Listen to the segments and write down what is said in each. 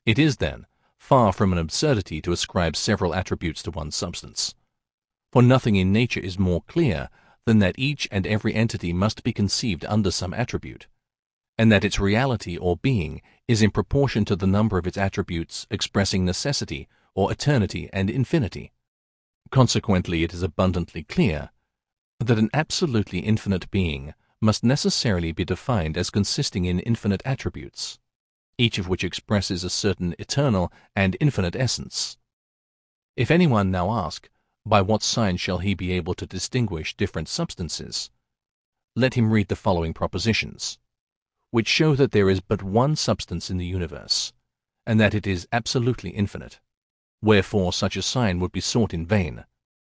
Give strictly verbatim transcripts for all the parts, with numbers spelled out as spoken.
It is, then, far from an absurdity to ascribe several attributes to one substance. For nothing in nature is more clear than that each and every entity must be conceived under some attribute, and that its reality or being is in proportion to the number of its attributes expressing necessity or eternity and infinity. Consequently, it is abundantly clear that an absolutely infinite being must necessarily be defined as consisting in infinite attributes, each of which expresses a certain eternal and infinite essence. If anyone now ask, by what sign shall he be able to distinguish different substances? Let him read the following propositions, which show that there is but one substance in the universe, and that it is absolutely infinite. Wherefore such a sign would be sought in vain.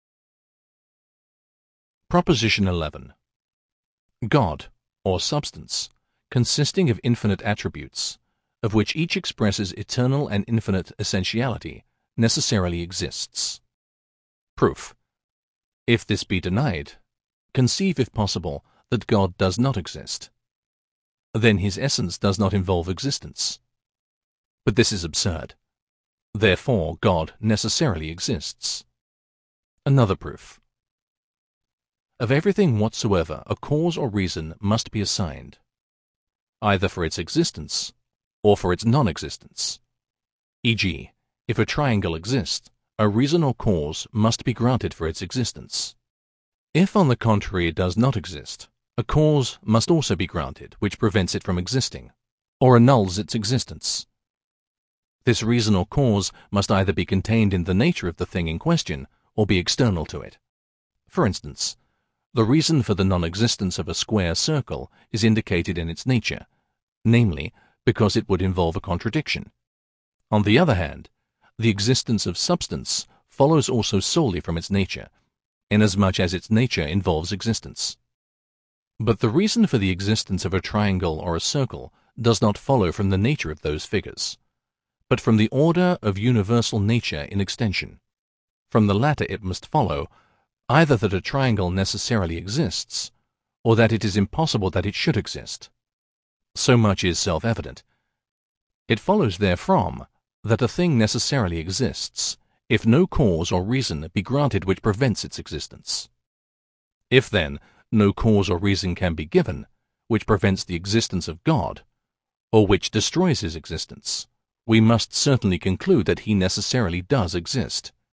Proposition eleven. God, or substance, consisting of infinite attributes, of which each expresses eternal and infinite essentiality, necessarily exists. Proof. If this be denied, conceive, if possible, that God does not exist. Then his essence does not involve existence. But this is absurd. Therefore, God necessarily exists. Another proof. Of everything whatsoever a cause or reason must be assigned, either for its existence or for its non-existence. for example, if a triangle exists, a reason or cause must be granted for its existence. If, on the contrary, it does not exist, a cause must also be granted which prevents it from existing, or annuls its existence. This reason or cause must either be contained in the nature of the thing in question, or be external to it. For instance, the reason for the non-existence of a square circle is indicated in its nature, namely, because it would involve a contradiction. On the other hand, the existence of substance follows also solely from its nature, inasmuch as its nature involves existence. But the reason for the existence of a triangle or a circle does not follow from the nature of those figures, but from the order of universal nature in extension. From the latter it must follow either that a triangle necessarily exists, or that it is impossible that it should exist. So much is self-evident. It follows therefrom that a thing necessarily exists, if no cause or reason be granted which prevents its existence. If, then, no cause or reason can be given which prevents the existence of God, or which destroys his existence, we must certainly conclude that he necessarily does exist.